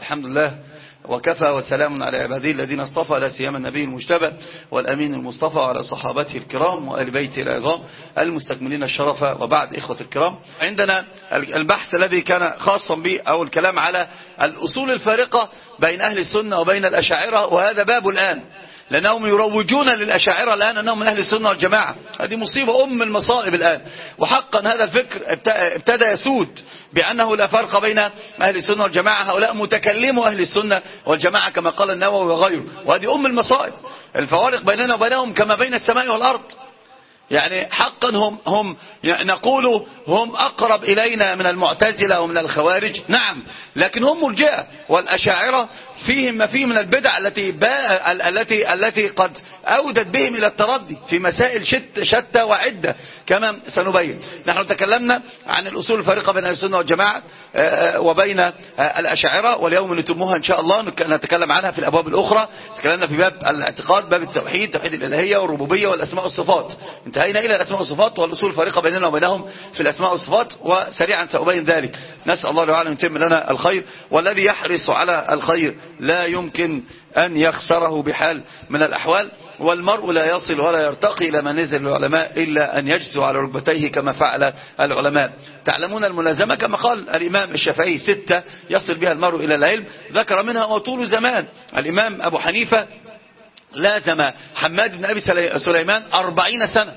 الحمد لله وكفى وسلام على عباده الذين اصطفى، لا سيما النبي المجتبى والأمين المصطفى وعلى صحابته الكرام وآل بيته العظام المستكملين الشرف. وبعد، إخوة الكرام، عندنا البحث الذي كان خاصا به أو الكلام على الأصول الفارقة بين أهل السنة وبين الأشاعرة، وهذا باب الآن، لأنهم يروجون للأشاعرة الآن أنهم من أهل السنة والجماعة. هذه مصيبة أم المصائب الآن، وحقا هذا الفكر ابتدى يسود بأنه لا فرق بين أهل السنة والجماعة. هؤلاء متكلموا أهل السنة والجماعة كما قال النووي وغيره، وهذه أم المصائب. الفوارق بيننا وبينهم كما بين السماء والأرض. يعني حقا هم نقول هم أقرب إلينا من المعتزلة ومن الخوارج، نعم، لكن هم مرجئة، والأشاعرة فيهم ما فيه من البدع التي قد أودت بهم إلى التردي في مسائل شتى وعدة كما سنبين. نحن تكلمنا عن الأصول الفارقة بين السنة والجماعة وبين الأشاعرة، واليوم نتمها إن شاء الله نتكلم عنها في الأبواب الأخرى. تكلمنا في باب الاعتقاد، باب التوحيد، توحيد الإلهية والربوبية والأسماء والصفات، انتهينا إلى الأسماء والصفات والأصول الفارقة بيننا وبينهم في الأسماء والصفات، وسريعا سأبين ذلك. نسأل الله تعالى أن يتم لنا الخير، والذي يحرص على الخير لا يمكن أن يخسره بحال من الأحوال، والمرء لا يصل ولا يرتقي إلى منازل العلماء إلا أن يجزو على ركبتيه كما فعل العلماء. تعلمون الملازمة كما قال الإمام الشافعي 6 يصل بها المرء إلى العلم، ذكر منها وطول زمان. الإمام أبو حنيفة لازم حماد بن أبي سليمان 40 سنة،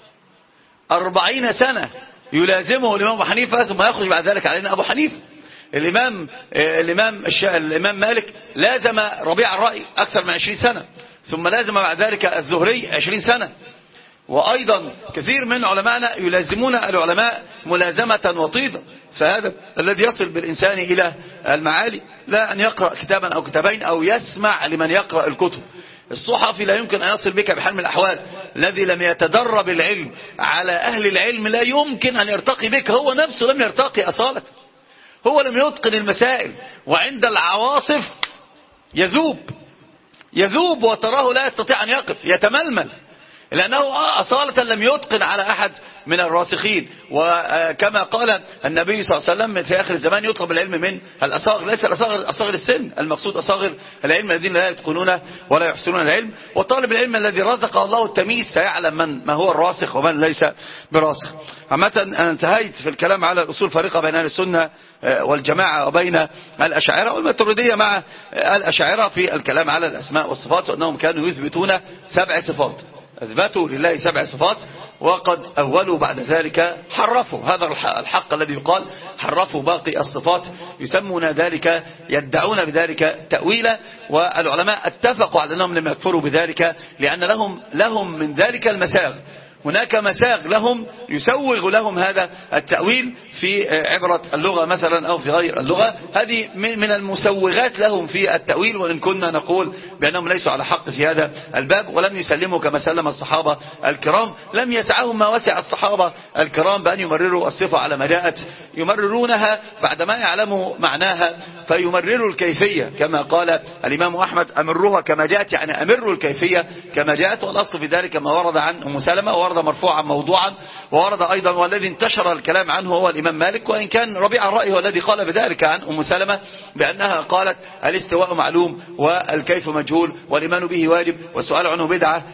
40 سنة يلازمه الإمام أبو حنيفة، ثم يخرج بعد ذلك علينا أبو حنيفة. الإمام مالك لازم ربيع الرأي أكثر من 20 سنة، ثم لازم بعد ذلك الزهري 20 سنة. وأيضا كثير من علمائنا يلازمون العلماء ملازمة وطيدة. فهذا الذي يصل بالإنسان إلى المعالي، لا أن يقرأ كتابا أو كتابين أو يسمع لمن يقرأ الكتب. الصحفي لا يمكن أن يصل بك بحال من الأحوال. الذي لم يتدرب العلم على أهل العلم لا يمكن أن يرتقي بك، هو نفسه لم يرتقي أصالة، هو لم يتقن المسائل، وعند العواصف يذوب وتراه لا يستطيع أن يقف، يتململ، لأنه أصالة لم يتقن على أحد من الراسخين. وكما قال النبي صلى الله عليه وسلم في آخر الزمان يطلب العلم من الأصاغر، ليس أصاغر السن، المقصود أصاغر العلم الذين لا يتقنون ولا يحسنون العلم. والطالب العلم الذي رزقه الله التمييز سيعلم ما هو الراسخ ومن ليس براسخ. عامة أنا انتهيت في الكلام على الأصول الفارقة بين أهل السنة والجماعة وبين الأشاعرة والماتريدية مع الأشاعرة في الكلام على الأسماء والصفات، وأنهم كانوا يثبتون 7 صفات، أثبتوا لله 7 صفات، وقد أولوا بعد ذلك حرفوا. هذا الحق الذي يقال، حرفوا باقي الصفات، يسمون ذلك، يدعون بذلك تأويلا. والعلماء اتفقوا على أنهم لم يكفروا بذلك، لأن لهم من ذلك المساغ. هناك مساغ لهم يسوغ لهم هذا التأويل في عبرة اللغة مثلا أو في غير اللغة، هذه من المسوغات لهم في التأويل. وإن كنا نقول بأنهم ليسوا على حق في هذا الباب، ولم يسلموا كما سلم الصحابة الكرام. لم يسعهم ما وسع الصحابة الكرام بأن يمرروا الصفة على ما جاءت، يمررونها بعدما يعلموا معناها فيمرروا الكيفية، كما قال الإمام أحمد أمروها كما جاءت، يعني أمروا الكيفية كما جاءت. والأصل في ذلك ما ورد عن أم سلمة، وورد مرفوعا موضوعا، وورد أيضا والذي انتشر الكلام عنه هو الإمام مالك، وإن كان ربيع الرأي هو الذي قال بذلك عن أم سلمة، بأنها قالت الاستواء معلوم والكيف مجهول والإيمان به واجب والسؤال عنه بدعة.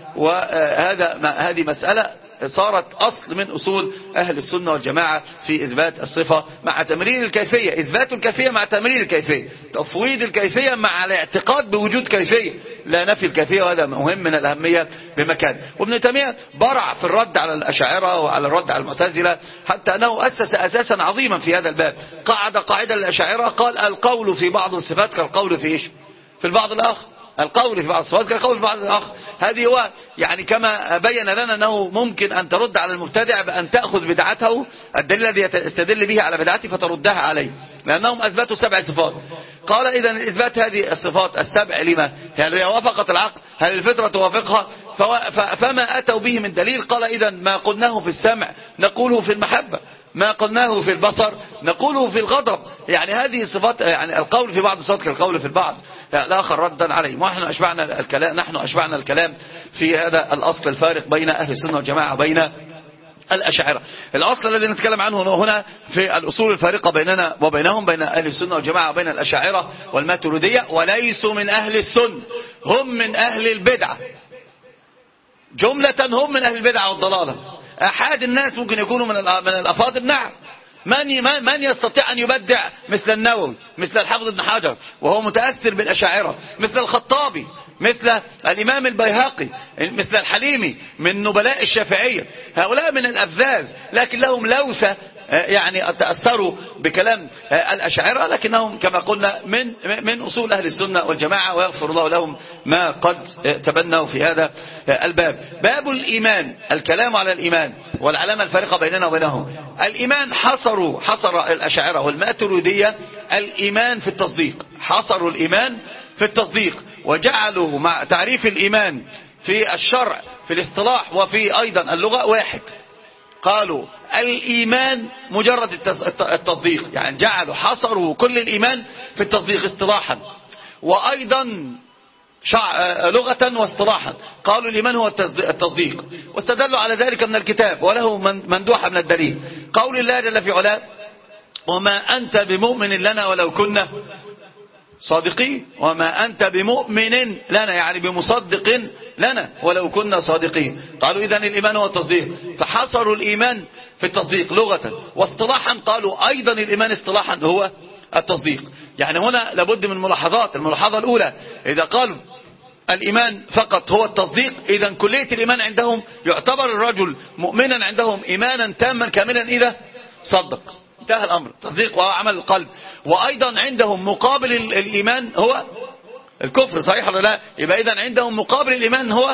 هذه مسألة صارت أصل من أصول أهل السنة والجماعة في إثبات الصفة مع تمرير الكيفية، إثبات الكيفية مع تمرير الكيفية، تفويض الكيفية مع الاعتقاد بوجود كيفية لا نفي الكيفية، وهذا مهم من الأهمية بمكان. وابن تيمية برع في الرد على الأشاعرة وعلى الرد على المعتزلة، حتى أنه أسس أساسا عظيما في هذا الباب. قاعدة للأشاعرة، قال القول في بعض الصفات كالقول في إيش؟ في البعض الآخر. القول في بعض الصفات كالقول في بعض الآخر. هذه هو يعني كما بين لنا أنه ممكن أن ترد على المبتدع بأن تأخذ بدعته، الدليل الذي يستدل به على بدعته فتردها عليه، لأنهم أثبتوا 7 صفات. قال إذا إثبات هذه الصفات ال7 لما؟ هل هي وافقت العقل؟ هل الفطرة توافقها؟ فما أتوا به من دليل؟ قال إذا ما قلناه في السمع نقوله في المحبة، ما قلناه في البصر نقوله في الغضب. يعني هذه الصفات، يعني القول في بعض الصفات كالقول في البعض. الآخر ردا عليه. ونحن أشبعنا الكلام في هذا الأصل الفارق بين أهل السنة والجماعة بين الأشاعرة. الأصل الذي نتكلم عنه هنا في الأصول الفارقة بيننا وبينهم، بين أهل السنة والجماعة وبين الأشاعرة والماتريدية، وليسوا من أهل السنة، هم من أهل البدعة جملة، هم من أهل البدعة والضلالة. أحد الناس ممكن يكونوا من الأفاضل، نعم. من يستطيع أن يبدع مثل النووي، مثل الحافظ ابن حجر وهو متأثر بالأشاعرة، مثل الخطابي، مثل الإمام البيهقي، مثل الحليمي من نبلاء الشافعية. هؤلاء من الأفذاذ، لكن لهم لوثة، يعني تأثروا بكلام الأشاعرة، لكنهم كما قلنا من أصول أهل السنة والجماعة، ويغفر الله لهم ما قد تبنوا في هذا الباب. باب الإيمان، الكلام على الإيمان والعلامة الفارقة بيننا وبينهم. الإيمان حصر الأشاعرة والماتريدية الإيمان في التصديق، حصروا الإيمان في التصديق، وجعلوا مع تعريف الإيمان في الشرع في الاصطلاح وفي أيضا اللغة واحد. قالوا الإيمان مجرد التصديق، يعني جعلوا حصروا كل الإيمان في التصديق اصطلاحا وأيضا لغة واصطلاحا. قالوا الإيمان هو التصديق، واستدلوا على ذلك من الكتاب وله مندوحة من الدليل. قول الله جل في علاه وما أنت بمؤمن لنا ولو كنا صادقين، وما أنت بمؤمن لنا يعني بمصدق لنا ولو كنا صادقين. قالوا إذن الإيمان هو التصديق، فحصروا الإيمان في التصديق لغة، واصطلاحا قالوا أيضا الإيمان اصطلاحا هو التصديق. يعني هنا لابد من ملاحظات. الملاحظة الأولى، إذا قالوا الإيمان فقط هو التصديق، إذن كلية الإيمان عندهم يعتبر الرجل مؤمنا عندهم إيمانا تاما كاملا إذا صدق، انتهى الأمر، تصديق وعمل القلب. وأيضا عندهم مقابل الإيمان هو الكفر، صحيح ولا لا؟ يبقى إذن عندهم مقابل الإيمان هو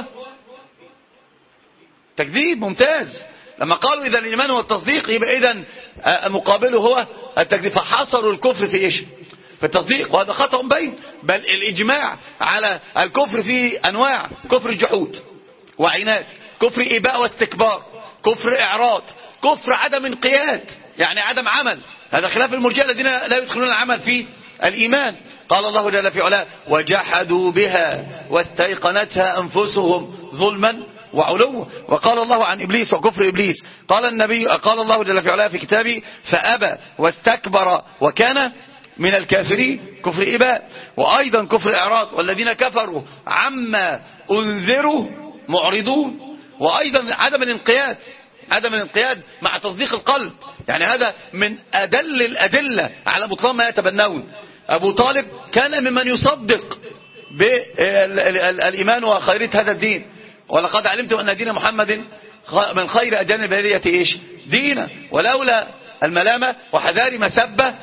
تكذيب. ممتاز. لما قالوا إذا الإيمان هو التصديق يبقى إذن مقابله هو التكذيب، فحصروا الكفر في إيش؟ في التصديق، وهذا خطأ بين. بل الإجماع على الكفر في أنواع: كفر الجحود وعناد، كفر إباء واستكبار، كفر إعراض، كفر عدم انقياد يعني عدم عمل. هذا خلاف المرجئة الذين لا يدخلون العمل في الإيمان. قال الله جل في علاه وجحدوا بها واستيقنتها أنفسهم ظلما وعلوا. وقال الله عن إبليس وكفر إبليس، قال الله جل في علاه في كتابه فأبى واستكبر وكان من الكافرين، كفر إباء. وأيضا كفر إعراض، والذين كفروا عما أنذروا معرضون. وأيضا عدم الانقياد مع تصديق القلب، يعني هذا من أدل الأدلة على بطلان ما يتبنون. أبو طالب كان ممن يصدق بالإيمان وخيرية هذا الدين، ولقد علمتم أن دين محمد من خير أديان البرية إيش؟ دينا، ولولا الملامة وحذار مسبة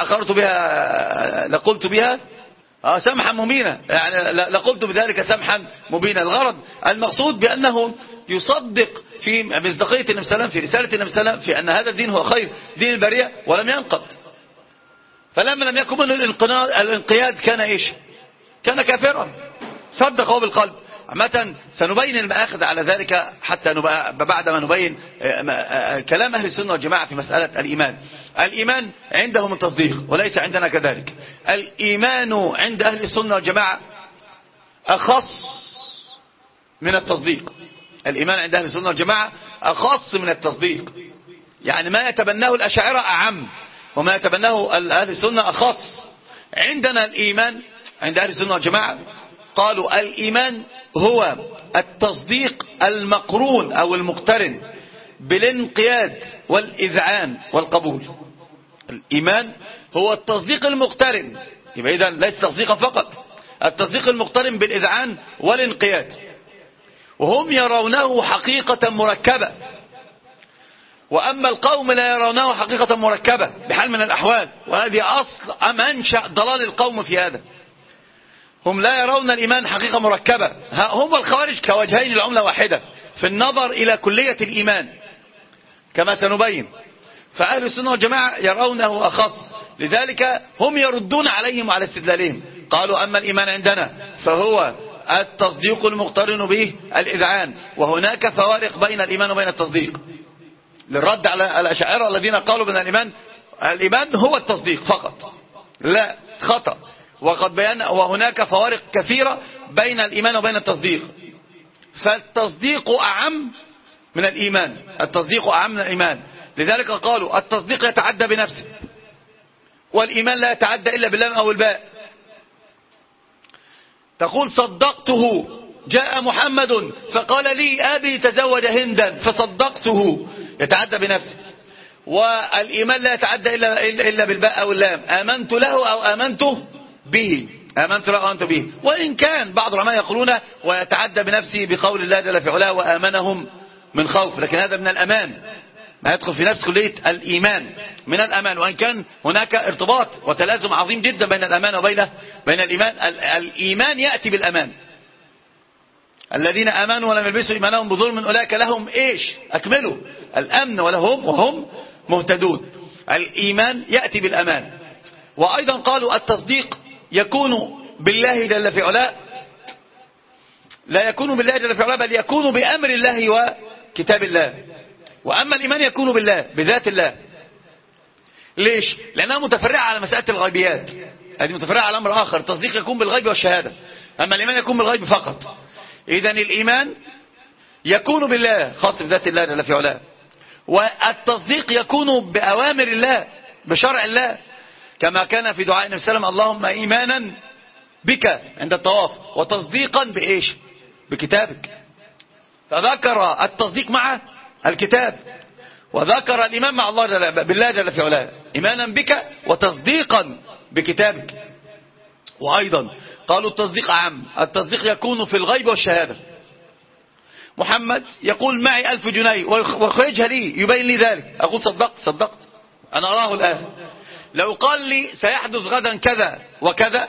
لقلت بها سمحا مبينا، يعني لقلت بذلك سمحا مبينا. الغرض المقصود بأنه يصدق في مصداقية النبي صلى الله عليه وسلم، في رسالة النبي صلى الله عليه وسلم، في أن هذا الدين هو خير دين البرية ولم ينقض. فلما لم يكن منه الانقياد كان إيش؟ كان كافرا، صدقه بالقلب. عامة سنبين المآخذ على ذلك حتى بعد ما نبين كلام أهل السنة والجماعة في مسألة الإيمان. الإيمان عندهم التصديق وليس عندنا كذلك. الإيمان عند أهل السنة والجماعة أخص من التصديق. الإيمان عند أهل السنة والجماعة أخص من التصديق، يعني ما يتبناه الأشاعرة أعم، وما يتبناه أهل السنة أخص. عندنا الإيمان عند أهل السنة والجماعة قالوا الإيمان هو التصديق المقرون أو المقترن بالانقياد والإذعان والقبول. الإيمان هو التصديق المقترن، يبقى إذن ليس تصديقا فقط، التصديق المقترن بالإذعان والانقياد. وهم يرونه حقيقة مركبة، وأما القوم لا يرونه حقيقة مركبة بحال من الأحوال، وهذه أصل منشأ ضلال القوم في هذا. هم لا يرون الإيمان حقيقة مركبة. هم الخوارج كوجهين العملة واحدة في النظر إلى كلية الإيمان كما سنبين. فأهل السنة والجماعة يرونه أخص، لذلك هم يردون عليهم وعلى استدلالهم. قالوا أما الإيمان عندنا فهو التصديق المقترن به الإذعان، وهناك فوارق بين الإيمان وبين التصديق، للرد على الأشاعرة الذين قالوا بأن الإيمان هو التصديق فقط. لا، خطأ. وقد بينا وهناك فوارق كثيرة بين الإيمان وبين التصديق، فالتصديق أعم من الإيمان، التصديق أعم من الإيمان. لذلك قالوا التصديق يتعدى بنفسه، والإيمان لا يتعدى إلا باللام أو الباء. تقول صدقته، جاء محمد فقال لي أبي تزوج هندا فصدقته، يتعدى بنفسه. والإيمان لا يتعدى إلا بالباء أو اللام، آمنت له أو آمنت به، آمنت له أو آمنت به. وإن كان بعض العلماء يقولون ويتعدى بنفسه بقول الله جل في علاه وآمنهم من خوف، لكن هذا من الأمان، ما يدخل في نفس كلية الإيمان، من الأمان. وإن كان هناك ارتباط وتلازم عظيم جدا بين الأمان وبين الإيمان. الإيمان يأتي بالأمان، الذين آمنوا ولم يلبسوا إيمانهم بظلم أولئك لهم إيش؟ أكملوا الأمن وهم مهتدون. الإيمان يأتي بالأمان. وأيضا قالوا التصديق يكون بالله جل في علاه، لا يكون بالله جل في علاه بل يكون بأمر الله وكتاب الله. وأما الإيمان يكون بالله بذات الله. ليش؟ لأنها متفرعة على مسألة الغيبيات، هذه متفرعة على أمر آخر. التصديق يكون بالغيب والشهادة، أما الإيمان يكون بالغيب فقط. إذن الإيمان يكون بالله خاص بذات الله جل في علاه، والتصديق يكون بأوامر الله بشرع الله، كما كان في دعاء النبي صلى الله عليه وسلم اللهم إيمانا بك عند الطواف، وتصديقا بإيش؟ بكتابك. فذكر التصديق مع الكتاب، وذكر الإيمان مع الله بالله جل في علاه، إيمانا بك وتصديقا بكتابك. وأيضا قالوا التصديق عام، التصديق يكون في الغيب والشهادة. محمد يقول معي 1000 جنيه ويخرجها لي يبين لي ذلك، أقول صدقت أنا أراه الآن. لو قال لي سيحدث غدا كذا وكذا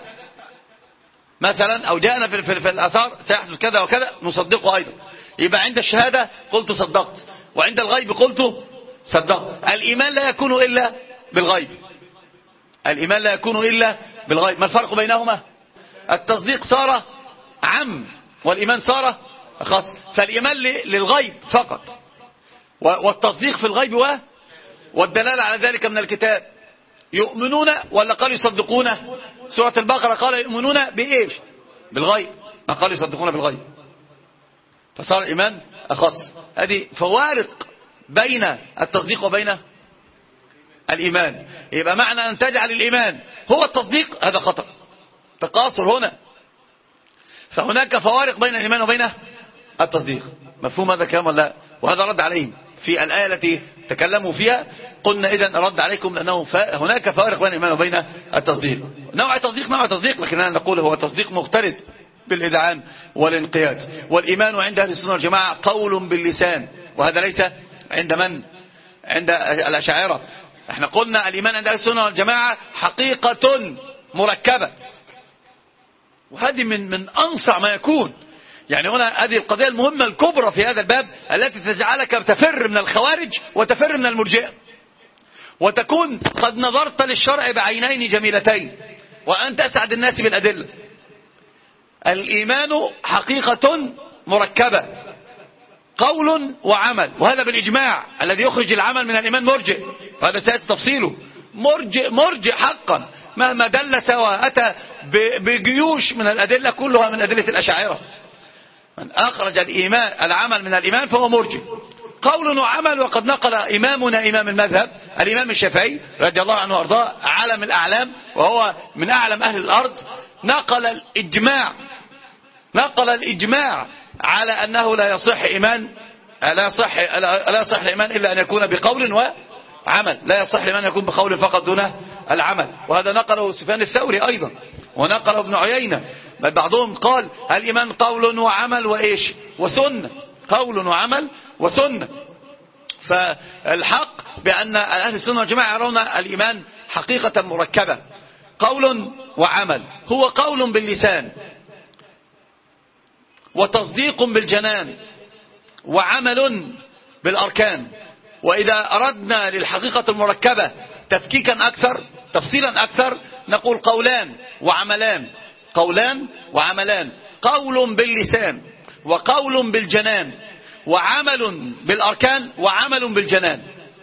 مثلا، أو جاءنا في الأثار سيحدث كذا وكذا، نصدقه أيضا. يبقى عند الشهادة قلت صدقت، وعند الغيب قلت صدقت. الإيمان لا يكون إلا بالغيب، الإيمان لا يكون إلا بالغيب. ما الفرق بينهما؟ التصديق صار عام والإيمان صار خاص. فالإيمان للغيب فقط، والتصديق في الغيب والدلالة على ذلك من الكتاب. يؤمنون ولا قالوا يصدقون؟ سورة البقرة قال يؤمنون بإيش؟ بالغيب، ما قالوا يصدقون بالغيب، فصار الإيمان أخص. هذه فوارق بين التصديق وبين الإيمان. يبقى معنى أن تجعل الإيمان هو التصديق هذا خطأ، تقاصر هنا. فهناك فوارق بين الإيمان وبين التصديق. مفهوم هذا الكلام ولا لا؟ وهذا رد عليهم في الآية التي تكلموا فيها. قلنا إذن رد عليكم لأنه هناك فوارق بين الإيمان وبين التصديق. نوع تصديق، لكننا نقول هو تصديق مختلط بالإذعان والانقياد. والإيمان عند أهل السنة والجماعة قول باللسان، وهذا ليس عند من؟ عند الأشاعرة. احنا قلنا الإيمان عند أهل السنة والجماعة حقيقة مركبة، وهذه من أنصع ما يكون. يعني هنا هذه القضية المهمة الكبرى في هذا الباب التي تجعلك تفر من الخوارج وتفر من المرجئة، وتكون قد نظرت للشرع بعينين جميلتين وأنت أسعد الناس بالأدلة. الإيمان حقيقة مركبة، قول وعمل، وهذا بالإجماع. الذي يخرج العمل من الإيمان مرجئ، فهذا سيأتي تفصيله. مرجئ حقا مهما دلس وأتى بجيوش من الأدلة كلها من أدلة الأشاعرة. من أخرج العمل من الإيمان فهو مرجئ. قول وعمل. وقد نقل إمامنا إمام المذهب الإمام الشافعي رضي الله عنه وارضاه علم الأعلام، وهو من أعلم أهل الأرض، نقل الإجماع على أنه لا يصح الإيمان إلا أن يكون بقول وعمل. لا يصح الإيمان يكون بقول فقط دون العمل. وهذا نقله سفيان الثوري أيضا، ونقله ابن عيينة. بل بعضهم قال الإيمان قول وعمل وإيش وسنة، قول وعمل وسنة. فالحق بأن أهل السنة والجماعة يرون الإيمان حقيقة مركبة، قول وعمل. هو قول باللسان، وتصديق بالجنان، وعمل بالأركان. وإذا أردنا للحقيقة المركبة تفكيكا أكثر، تفصيلا أكثر، نقول قولان وعملان. قول باللسان، وقول بالجنان، وعمل بالأركان، وعمل بالجنان.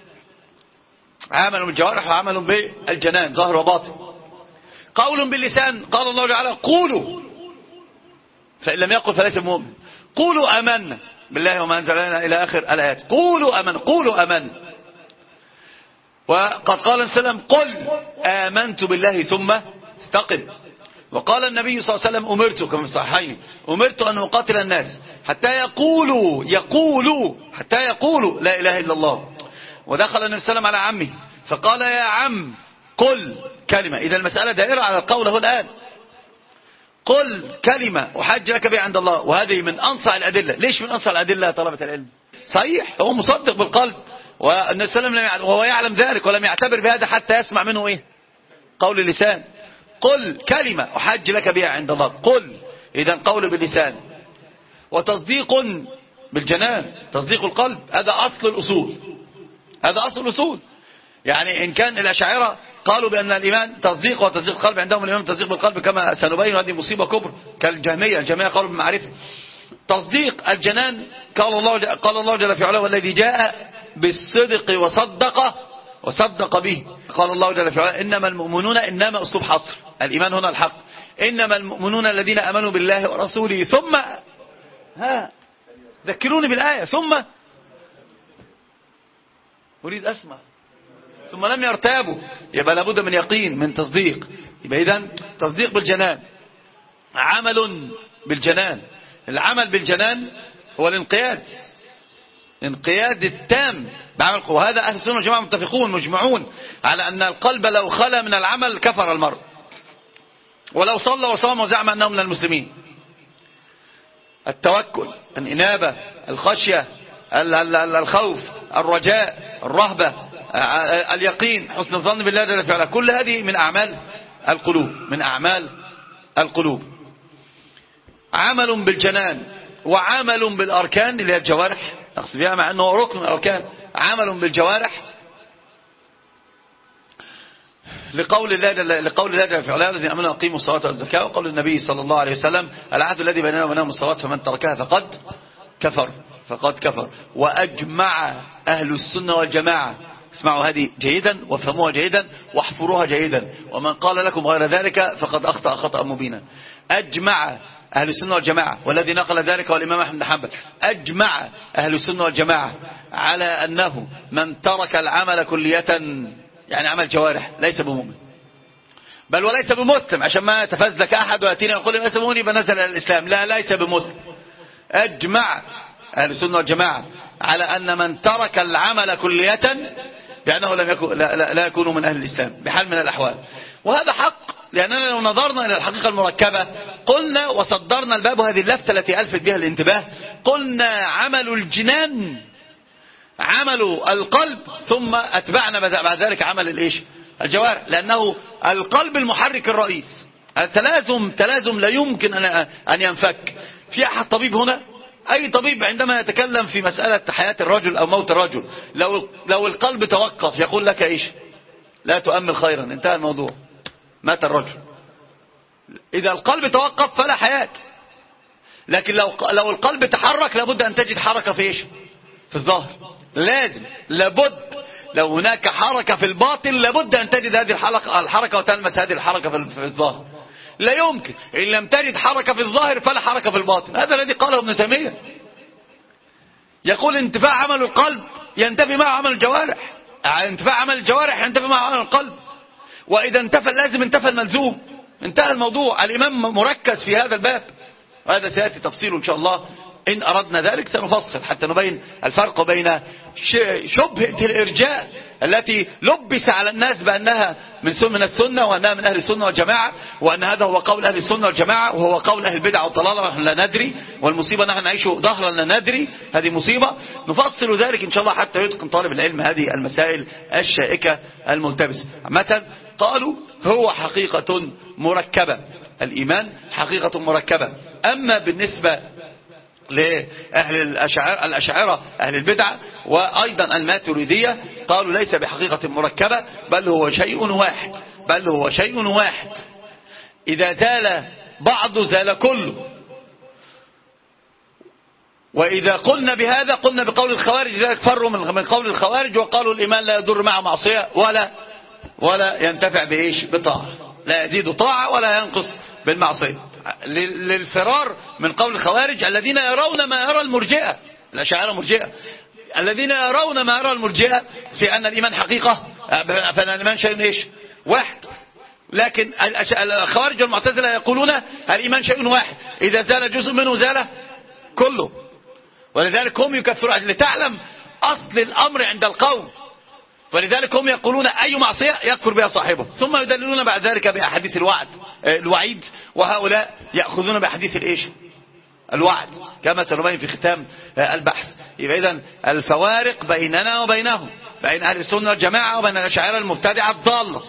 عمل بالجوارح وعمل بالجنان ظاهر وباطن. قول باللسان قال الله تعالى قولوا، فإن لم يقل فليس مؤمن. قولوا آمنا، بالله وما أنزل إلينا إلى آخر الآيات. قولوا أمن. وقد قال السلام قل آمنت بالله ثم استقم. وقال النبي صلى الله عليه وسلم أمرت كما في الصحيحين أمرت أن أقاتل الناس حتى يقولوا لا إله إلا الله. ودخل النبي صلى الله عليه وسلم على عمه فقال يا عم قل كلمة. إذا المسألة دائرة على القول هو الآن. قل كلمة أحج لك بها عند الله. وهذه من أنصع الأدلة. ليش من أنصع الأدلة يا طلبة العلم؟ صحيح هو مصدق بالقلب والنبي صلى الله عليه وسلم وهو يعلم ذلك ولم يعتبر بهذا حتى يسمع منه إيه؟ قول اللسان. قل كلمة أحج لك بها عند الله. قل إذا قول باللسان وتصديق بالجنان تصديق القلب. هذا أصل الأصول. يعني إن كان الأشاعرة قالوا بأن الإيمان تصديق وتصديق القلب، عندهم الإيمان تصديق بالقلب كما سنبين، هذه مصيبة كبرى كالجهمية قالوا بالمعرفة. تصديق الجنان قال الله جل في علاه والذي جاء بالصدق وصدق به. قال الله جل في علاه إنما المؤمنون، إنما أسلوب حصر، الإيمان هنا الحق، إنما المؤمنون الذين آمنوا بالله ورسوله ثم ذكروني بالآية ثم أريد أسمع ثم لم يرتابوا. يبقى لابد من يقين من تصديق. يبقى إذن تصديق بالجنان عمل بالجنان. العمل بالجنان هو الانقياد التام بعمل. وهذا أهل السنة والجماعة متفقون مجمعون على أن القلب لو خلا من العمل كفر المرء ولو صلى وصام وزعم أنه من المسلمين. التوكل، الإنابة، الخشية، الخوف، الرجاء، الرهبة، اليقين، حسن الظن بالله جل في علاه، كل هذه من أعمال القلوب. عمل بالجنان وعمل بالأركان اللي هي الجوارح، أقصد بها مع أنه ركن من الأركان. عمل بالجوارح لقول الله جل في علاه الذين آمنوا وأقيموا الصلاة وآتوا الزكاة، وقول النبي صلى الله عليه وسلم العهد الذي بيننا وبينهم الصلاة فمن تركها فقد كفر. وأجمع أهل السنة والجماعة، اسمعوا هذه جيدا وافهموها جيدا واحفروها جيدا، ومن قال لكم غير ذلك فقد أخطأ خطأ مبينا. أجمع أهل السنة والجماعة، والذي نقل ذلك والإمام أحمد بن حنبل، أجمع أهل السنة والجماعة على أنه من ترك العمل كلية، يعني عمل جوارح، ليس بمؤمن بل وليس بمسلم، عشان ما يتفزلك أحد ويأتيني ويقول لي أسموني فنزل الإسلام، لا، ليس بمسلم. أجمع أهل السنة والجماعة على أن من ترك العمل كلية بأنه لا يكون من أهل الإسلام بحال من الأحوال. وهذا حق، لأننا لو نظرنا إلى الحقيقة المركبة قلنا وصدرنا الباب، هذه اللفتة التي ألفت بها الانتباه، قلنا عمل الجنان عمل القلب، ثم أتبعنا بعد ذلك عمل الجوارح، لأنه القلب المحرك الرئيس. التلازم لا يمكن أن ينفك. في أحد طبيب هنا، أي طبيب عندما يتكلم في مسألة حياة الرجل أو موت الرجل، لو القلب توقف يقول لك لا تؤمل خيرا، انتهى الموضوع، مات الرجل. إذا القلب توقف فلا حياة. لكن لو القلب تحرك لابد أن تجد حركة في الظاهر، لابد لو هناك حركة في الباطن لابد أن تجد هذه الحركة وتلمس هذه الحركة في الظاهر. لا يمكن إن لم تجد حركة في الظاهر فلا حركة في الباطن. هذا الذي قاله ابن تيمية، يقول انتفاع عمل القلب ينتفي مع عمل الجوارح، انتفاع عمل الجوارح ينتفي مع عمل القلب، وإذا انتفى لازم انتفى الملزوم، انتهى الموضوع. الإمام مركز في هذا الباب، وهذا سيأتي تفصيله إن شاء الله. إن أردنا ذلك سنفصل حتى نبين الفرق بين شبهة الإرجاء التي لبس على الناس بأنها من السنة وأنها من أهل السنة والجماعة، وأن هذا هو قول أهل السنة والجماعة وهو قول أهل البدع والضلالة ونحن لا ندري، والمصيبة نحن نعيش ظهرا لا ندري، هذه مصيبة. نفصل ذلك إن شاء الله حتى يتقن طالب العلم هذه المسائل الشائكة الملتبسة. مثلا قالوا هو حقيقة مركبة، الإيمان حقيقة مركبة. أما بالنسبة لأهل الأشاعرة أهل البدعة وأيضا الماتريدية قالوا ليس بحقيقة مركبة، بل هو شيء واحد، إذا زال بعض زال كله. وإذا قلنا بهذا قلنا بقول الخوارج، لذلك فروا من قول الخوارج وقالوا الإيمان لا يضر مع معصية ولا ينتفع بطاعة، لا يزيد طاعة ولا ينقص بالمعصية، للفرار من قول الخوارج الذين يرون ما يرى المرجئة. الأشاعرة مرجئة الذين يرون ما يرى المرجئة في أن الإيمان حقيقة، فأن الإيمان شيء إيش؟ واحد. لكن الخوارج والمعتزلة يقولون الإيمان شيء واحد، إذا زال جزء منه زال كله. ولذلك هم يكفرون لتعلم أصل الأمر عند القوم، ولذلك هم يقولون أي معصية يكفر بها صاحبه، ثم يدللون بعد ذلك بأحاديث الوعيد، وهؤلاء يأخذون بأحاديث الإيش؟ الوعد، كما سنبين في ختام البحث. يبقى إذن الفوارق بيننا وبينهم، بين أهل السنة والجماعة وبين الأشاعرة المبتدعة الضالة.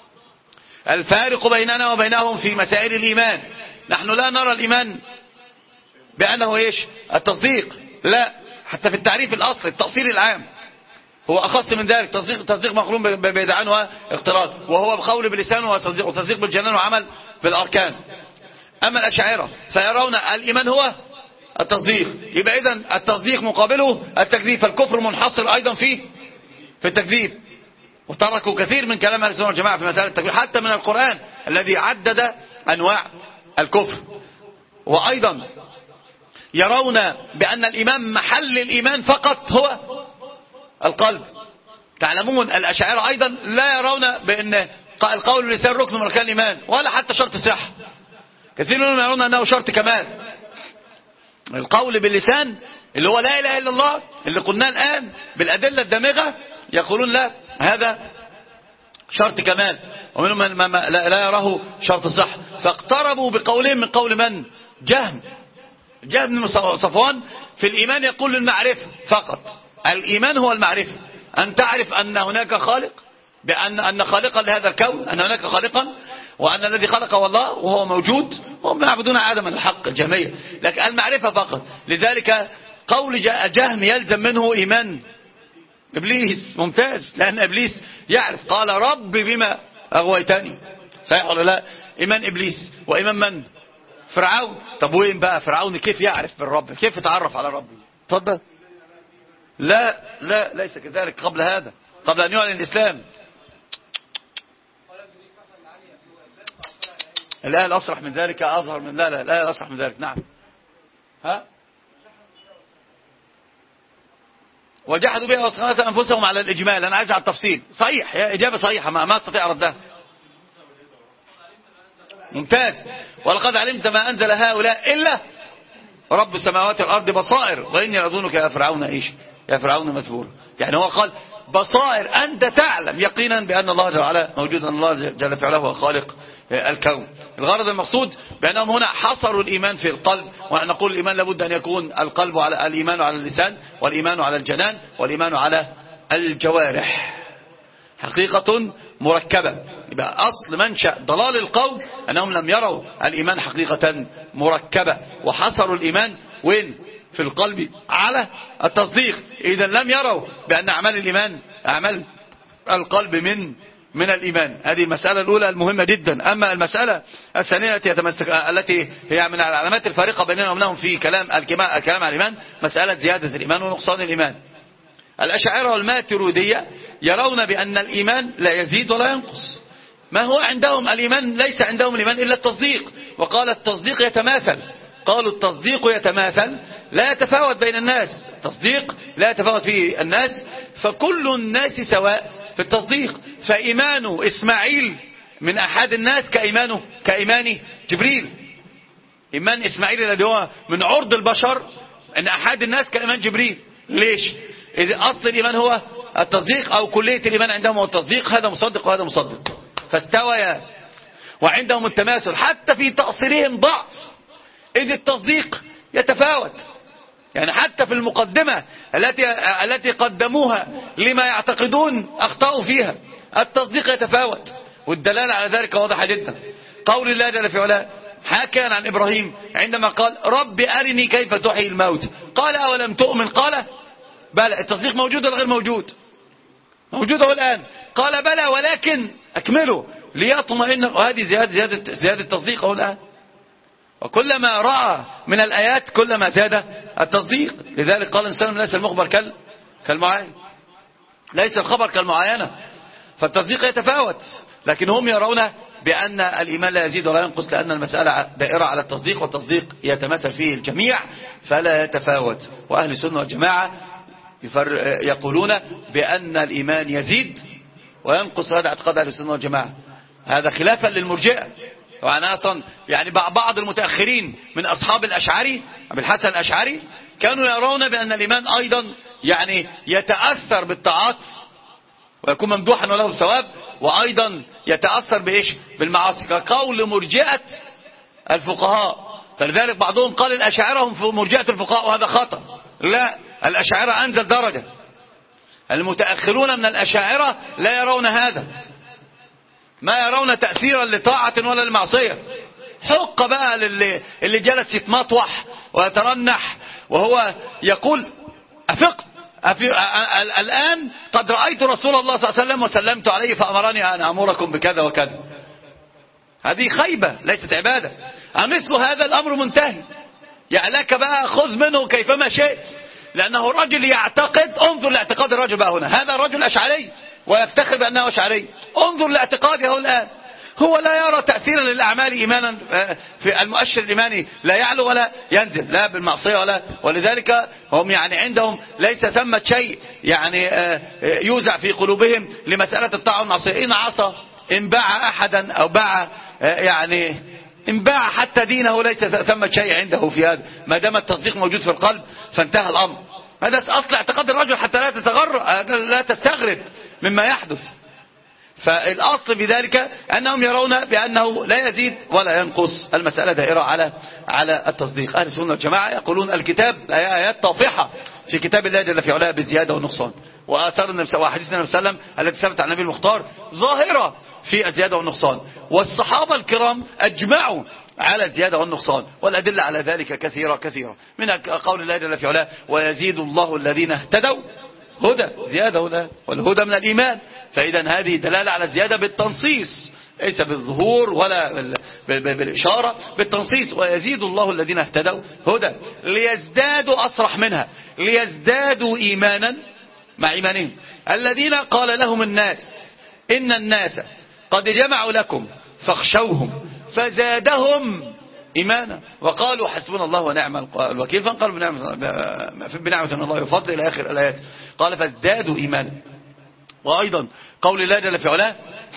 الفارق بيننا وبينهم في مسائل الإيمان، نحن لا نرى الإيمان بأنه إيش؟ التصديق، لا، حتى في التعريف الأصلي التأصيل العام هو أخص من ذلك. تصديق مقرون ببيدعان واختلاط، وهو بقول بلسان وتصديق بالجنان وعمل بالأركان. أما الأشاعرة فيرون الإيمان هو التصديق، يبقى إذن التصديق مقابله التكذيب، فالكفر منحصر أيضا في التكذيب. وتركوا كثير من كلام أهل السنة والجماعة في مسألة التكذيب، حتى من القرآن الذي عدد أنواع الكفر. وأيضا يرون بأن الإيمان محل الإيمان فقط هو القلب. تعلمون الأشاعرة أيضا لا يرون بأن القول باللسان ركن من أركان الإيمان، ولا حتى شرط صحة. كثير منهم يرون أنه شرط كمال. القول باللسان اللي هو لا إله إلا الله اللي قلناه الآن بالأدلة الدامغة، يقولون لا، هذا شرط كمال. ومنهم من لا يراه شرط صح. فاقتربوا بقولهم من قول من؟ جهم بن صفوان في الإيمان يقول المعرفة فقط. الإيمان هو المعرفة، أن تعرف أن هناك خالق، بأن خالقا لهذا الكون، أن هناك خالقا، وأن الذي خلق هو الله وهو موجود، وهم يعبدون عدم الحق الجهمية. لكن المعرفة فقط. لذلك قول جهم يلزم منه إيمان إبليس، ممتاز، لأن إبليس يعرف، قال رب بما أغويتني، صحيح ولا لا؟ إيمان إبليس وإيمان من؟ فرعون. طب وين بقى فرعون كيف يعرف بالرب؟ كيف يتعرف على ربه؟ تفضل. لا ليس كذلك. قبل هذا، قبل أن يعلن الإسلام. الآية الأصرح من ذلك أظهر من لا الآية الأصرح من ذلك. نعم. ها؟ وجحدوا بها واستيقنت أنفسهم على الإجمال. أنا عايز على التفصيل. صحيح، هي إجابة صحيحة، ما استطيع ردها. ممتاز. ولقد علمت ما أنزل هؤلاء إلا رب السماوات والأرض بصائر وإني لأظنك يا فرعون إيش؟ يا فرعون مثبورا. يعني هو قال بصائر، أنت تعلم يقينا بأن الله جل وعلا موجود، أن الله جل في علاه هو خالق الكون. الغرض المقصود بأنهم هنا حصروا الإيمان في القلب، ونقول الإيمان لابد أن يكون القلب على الإيمان على اللسان، والإيمان على الجنان، والإيمان على الجوارح. حقيقة مركبة. يبقى أصل منشأ ضلال القوم أنهم لم يروا الإيمان حقيقة مركبة، وحصروا الإيمان وين؟ في القلب على التصديق. إذا لم يروا بأن أعمال الإيمان أعمال القلب من الإيمان. هذه المسألة الأولى المهمة جدا. أما المسألة الثانية التي هي من العلامات الفارقة بيننا وبينهم في الكلام على الإيمان، مسألة زيادة الإيمان ونقصان الإيمان. الأشاعرة والماتريدية يرون بأن الإيمان لا يزيد ولا ينقص. ما هو عندهم الإيمان؟ ليس عندهم الإيمان إلا التصديق. وقال التصديق يتماثل، قالوا التصديق يتماثل، لا يتفاوت بين الناس. التصديق لا يتفاوت فيه الناس، فكل الناس سواء في التصديق. فإيمان إسماعيل من أحد الناس كإيمان جبريل. إيمان إسماعيل الذي هو من عرض البشر أن أحد الناس كإيمان جبريل. ليش؟ إذا أصل الإيمان هو التصديق، أو كلية الإيمان عندهم هو التصديق، هذا مصدق وهذا مصدق، فاستويا. وعندهم التماثل حتى في تأصيلهم ضعف، إذ التصديق يتفاوت. يعني حتى في المقدمة التي قدموها لما يعتقدون أخطأوا فيها، التصديق يتفاوت. والدلالة على ذلك واضحة جدا. قول الله جل في علاه حكى عن إبراهيم عندما قال رب أرني كيف تحيي الموت، قال أولم تؤمن؟ قال بلى. التصديق موجود ولا غير موجود؟ موجود هو الآن. قال بلى ولكن أكمله ليطمئن. وهذه زيادة تصديق هو الآن. وكلما رأى من الآيات كلما زاد التصديق. لذلك قال الإنسان ليس المخبر كالمعاين، ليس الخبر كالمعاينة. فالتصديق يتفاوت، لكن هم يرون بأن الإيمان لا يزيد ولا ينقص، لأن المسألة دائرة على التصديق، والتصديق يتمثل فيه الجميع فلا يتفاوت. وأهل السنة والجماعة يقولون بأن الإيمان يزيد وينقص، هذا اعتقاد أهل السنة والجماعة، هذا خلافا للمرجئة. وأنا أصلا يعني بعض المتأخرين من أصحاب الأشعري، أبي الحسن الأشعري، كانوا يرون بأن الإيمان أيضا يعني يتأثر بالطاعات ويكون ممدوحا وله الثواب، وأيضا يتأثر بإيش؟ بالمعاصي، كقول مرجئة الفقهاء. فلذلك بعضهم قال الأشاعرة هم في مرجئة الفقهاء، وهذا خطأ. لا، الأشاعرة أنزل درجة، المتأخرون من الأشاعرة لا يرون هذا، ما يرون تأثيرا لطاعة ولا لمعصية. حق بقى اللي جلس يتمطوح ويترنح وهو يقول الآن قد رأيت رسول الله صلى الله عليه وسلم وسلمت عليه فأمرني أن أمركم بكذا وكذا. هذه خيبة ليست عبادة. مثل هذا الأمر منتهي، يعني لك بقى خذ منه كيفما شئت، لأنه رجل يعتقد. انظر لاعتقاد الرجل بقى هنا، هذا الرجل أشعري ويفتخر بأنه أشعري، انظر لاعتقاده الآن، هو لا يرى تأثيرا للأعمال إيمانا في المؤشر الإيماني، لا يعلو ولا ينزل، لا بالمعصية ولذلك هم يعني عندهم ليس ثمة شيء يعني يوزع في قلوبهم لمسألة الطاعة والمعصية. إن عصى، إن باع أحدا أو باع يعني إن باع حتى دينه، ليس ثمة شيء عنده في هذا، ما دام التصديق موجود في القلب فانتهى الأمر. هذا أصل اعتقاد الرجل، حتى لا تتغرب، لا تستغرب مما يحدث. فالأصل بذلك أنهم يرون بأنه لا يزيد ولا ينقص، المسألة دائرة على التصديق. أهل السنة والجماعة يقولون الكتاب آيات طافحة في كتاب الله جل في علاه بالزيادة والنقصان، وآثار النبي وحديث النبي صلى الله عليه وسلم التي ثبت عن النبي المختار ظاهرة في الزيادة والنقصان، والصحابة الكرام أجمعوا على الزيادة والنقصان، والأدلة على ذلك كثيرة كثيرة، من قول الله جل في علاه ويزيد الله الذين اهتدوا هدى، زيادة والهدى من الإيمان. فإذا هذه دلالة على الزيادة بالتنصيص، ليس بالظهور ولا بالإشارة، بالتنصيص. ويزيد الله الذين اهتدوا هدى ليزدادوا، أصرح منها، ليزدادوا إيمانا مع إيمانهم. الذين قال لهم الناس إن الناس قد جمعوا لكم فاخشوهم فزادهم إيمانا وقالوا حسبنا الله ونعم الوكيل، فانقلوا بنعمة من الله وفضل إلى آخر الآيات. قال فازدادوا إيمانا. وأيضا قول الله جل في علاه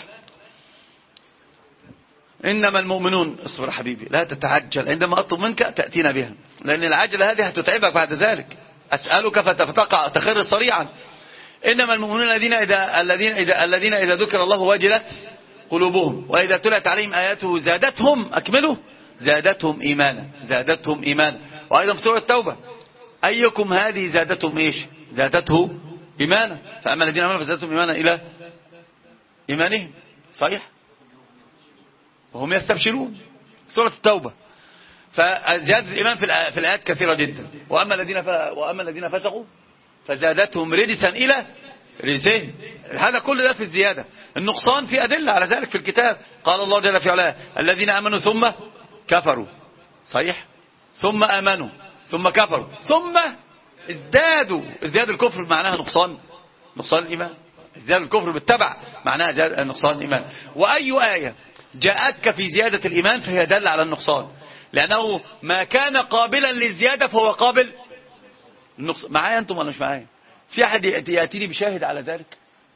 إنما المؤمنون، اصبر حبيبي لا تتعجل، عندما أطلب منك تأتينا بها، لأن العجلة هذه هتتعبك بعد ذلك. أسألك فتقع تخر صريعا. إنما المؤمنون الذين إذا ذكر الله وجلت قلوبهم وإذا تلت عليهم آياته زادتهم، أكملوا، زادتهم إيمانا، زادتهم إيمانا. وأيضا في سورة التوبة أيكم هذه زادتهم إيش؟ زادته إيمانا، فأما الذين آمنوا فزادتهم إيمانا إلى إيمانهم، صحيح، وهم يستبشرون، سورة التوبة. فزيادة الإيمان في الآيات كثيرة جدا. وأما الذين فسقوا فزادتهم رجسا إلى رجسهم. هذا كل ده في الزيادة. النقصان في أدلة على ذلك في الكتاب. قال الله جل في علاه الذين آمنوا ثم كفروا، صحيح، ثم آمنوا ثم كفروا ثم ازدادوا. ازداد الكفر معناها نقصان الإيمان، ازداد الكفر بالتبع معناها نقصان الإيمان. وأي آية جاءتك في زيادة الإيمان فهي دل على النقصان، لأنه ما كان قابلا للزيادة فهو قابل النقصان. معايا أنتم ولا مش معايا؟ في أحد يأتيني بشاهد على ذلك؟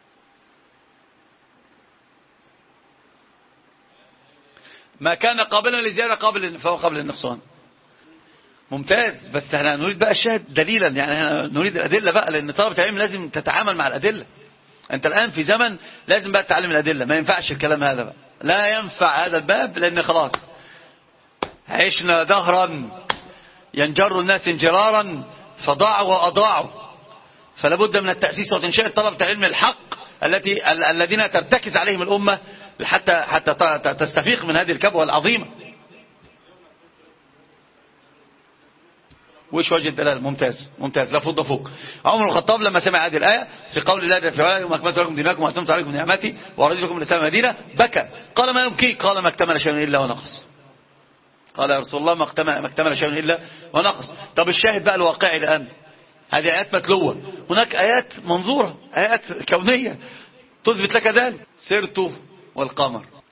ما كان قابلا للزيادة فهو قابل النقصان. ممتاز، بس احنا نريد بقى الشاهد دليلا، يعني احنا نريد الأدلة بقى، لأن طلبة العلم لازم تتعامل مع الأدلة. أنت الآن في زمن لازم بقى تتعلم الأدلة، ما ينفعش الكلام هذا بقى، لا ينفع هذا الباب، لأن خلاص عشنا دهرا ينجر الناس انجرارا فضاعوا وأضاعوا. فلا بد من التأسيس وتنشئة طلبة علم الحق الذين ترتكز عليهم الأمة حتى تستفيق من هذه الكبوة العظيمة. وش وجه الدلالة؟ ممتاز، لا فوق فوق. عمر بن الخطاب لما سمع هذه الآية في قول الله جل وعلا يوم أكملت لكم دينكم وأتممت عليكم نعمتي ورضيت لكم الإسلام دينا بكى. قال ما يبكيك؟ قال ما اكتمل شيء إلا ونقص. قال يا رسول الله ما اكتمل شيء إلا ونقص. طب الشاهد بقى الواقعي الآن، هذه آيات متلوة، هناك آيات منظورة، آيات كونية تثبت لك ذلك. سرت والقمر،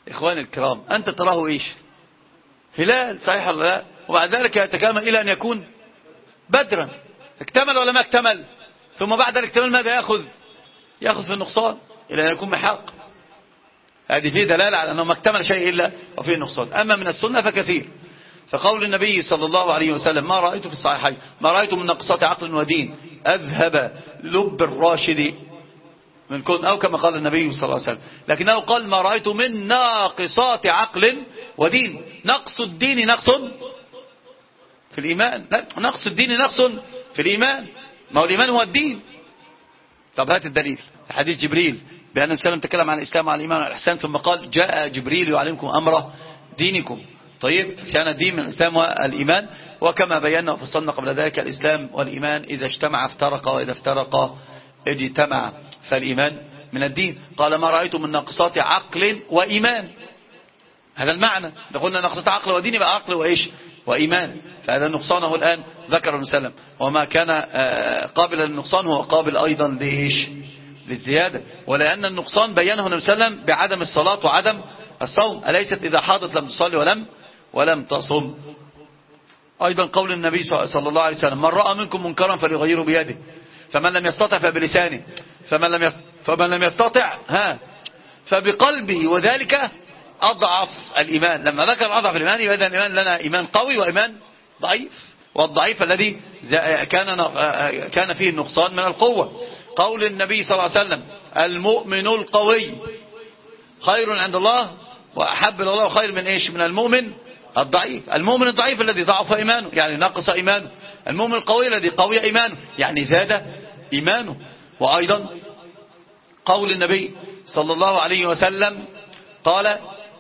إخواني الكرام، أنت تراه إيش؟ هلال، صحيح ولا لا؟ وبعد ذلك يتكامل إلى أن يكون بدرا. اكتمل ولا ما اكتمل؟ ثم بعد الاكتمال ماذا يأخذ في النقصان إلى أن يكون محاق. هذه فيه دلالة على أنه ما اكتمل شيء إلا وفيه النقصان. أما من السنة فكثير. فقول النبي صلى الله عليه وسلم: ما رأيت في الصحيحين ما رأيت من نقصات عقل ودين أذهب لب الراشد من كون، أو كما قال النبي صلى الله عليه وسلم، لكنه قال: ما رأيت من ناقصات عقل ودين. نقص الدين نقص في الإيمان، لا، نقص الدين نقص في الإيمان. ما هو الإيمان هو الدين. طب هات الدليل، حديث جبريل بأن النبي صلى الله عليه وسلم تكلم عن الإسلام وعن الإيمان وعن الإحسان، ثم قال: جاء جبريل يعلمكم أمر دينكم. طيب، كان الدين من الإسلام والإيمان، وكما بينا وفصلنا قبل ذلك الإسلام والإيمان إذا اجتمع افترق، وإذا افترق اجتمع، فالإيمان من الدين. قال: ما رأيت من ناقصات عقل وإيمان. هذا المعنى، إذا قلنا ناقصات عقل ودين يبقى عقل وإيش وإيمان. فهذا نقصانه الآن ذكر المسلم، وما كان قابل للنقصان هو قابل أيضا لإيش للزيادة. ولأن النقصان بينه النبي صلى الله عليه وسلم بعدم الصلاة وعدم الصوم. أليست إذا حاضت لم تصلي ولم تصم. أيضا قول النبي صلى الله عليه وسلم: من رأى منكم منكرا فليغيره بيده، فمن لم يستطع فبلسانه، فمن لم يستطع فبقلبه، وذلك أضعف الإيمان. لما ذكر أضعف الإيمان يبقى الإيمان لنا إيمان قوي وإيمان ضعيف، والضعيف الذي كان فيه النقصان من القوة. قول النبي صلى الله عليه وسلم: المؤمن القوي خير عند الله وأحب إلى الله خير من إيش؟ من المؤمن الضعيف. المؤمن الضعيف الذي ضعف إيمانه يعني نقص إيمانه، المؤمن القوي الذي قوي إيمانه يعني زاد إيمانه. وأيضا قول النبي صلى الله عليه وسلم قال: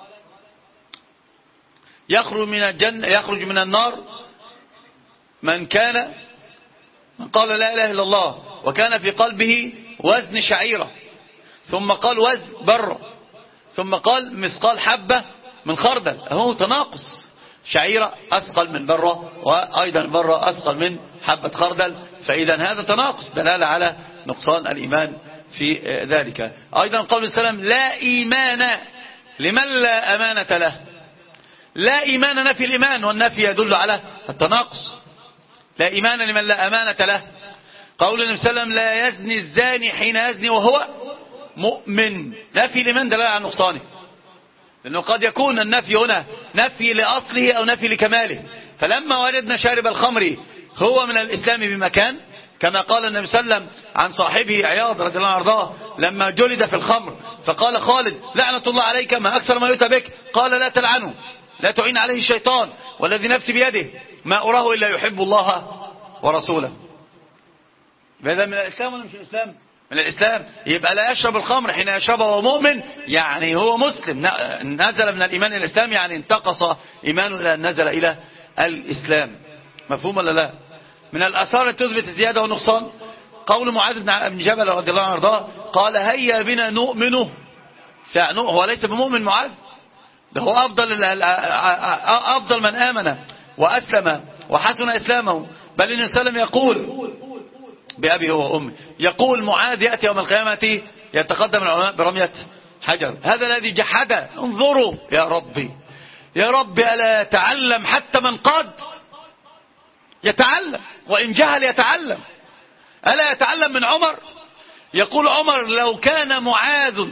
يخرج من النار من قال لا إله إلا الله وكان في قلبه وزن شعيرة، ثم قال وزن بر، ثم قال مثقال حبة من خردل. هو تناقص، شعيرة أثقل من برة، وأيضا برة أثقل من حبة خردل. فإذا هذا تناقص، دلالة على نقصان الإيمان في ذلك. أيضا قول السلام: لا إيمان لمن لا أمانة له. لا إيمان نفي الإيمان، والنفي يدل على التناقص. لا إيمان لمن لا أمانة له. قول النبي صلى الله عليه وسلم: لا يزني الزاني حين يزني وهو مؤمن. نفي الإيمان دلالة على نقصانه، لأنه قد يكون النفي هنا نفي لأصله أو نفي لكماله. فلما وجدنا شارب الخمر هو من الإسلام بمكان، كما قال النبي صلى الله عليه وسلم عن صاحبه عياض رضي الله عنه وارضاه لما جلد في الخمر، فقال خالد: لعنة الله عليك، ما أكثر ما يؤتى بك. قال: لا تلعنه، لا تعين عليه الشيطان، والذي نفسي بيده ما أراه إلا يحب الله ورسوله. هذا من الإسلام ولا مش الإسلام؟ من الإسلام. يبقى لا يشرب الخمر حين يشربه وهو مؤمن، يعني هو مسلم، نزل من الإيمان إلى الإسلام، يعني انتقص إيمانه إلى أن نزل إلى الإسلام. مفهوم ولا لا؟ من الآثار التي تثبت الزيادة والنقصان قول معاذ بن جبل رضي الله عنه وارضاه قال: هيا بنا نؤمنه. هو ليس بمؤمن معاذ، ده هو أفضل من آمن وأسلم وحسن إسلامه. بل النبي صلى الله عليه وسلم يقول بأبي هو وأمي، يقول: معاذ يأتي يوم القيامة يتقدم العلماء برمية حجر. هذا الذي جحد. انظروا يا ربي، يا ربي، ألا يتعلم حتى من قد يتعلم، وإن جهل يتعلم. ألا يتعلم من عمر؟ يقول عمر: لو كان معاذ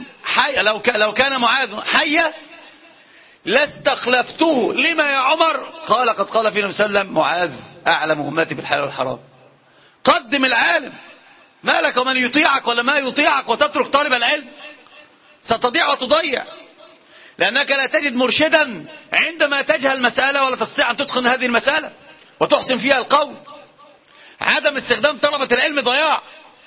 حيا لاستخلفته. لما يا عمر؟ قال: قد قال فينا وسلم: معاذ أعلم أمتي بالحلال والحرام. قدم العالم، ما لك ومن يطيعك ولا ما يطيعك وتترك طالب العلم، ستضيع وتضيع، لأنك لا تجد مرشدا عندما تجهل المسألة ولا تستطيع أن تتقن هذه المسألة وتحسن فيها القول. عدم استخدام طلبة العلم ضياع.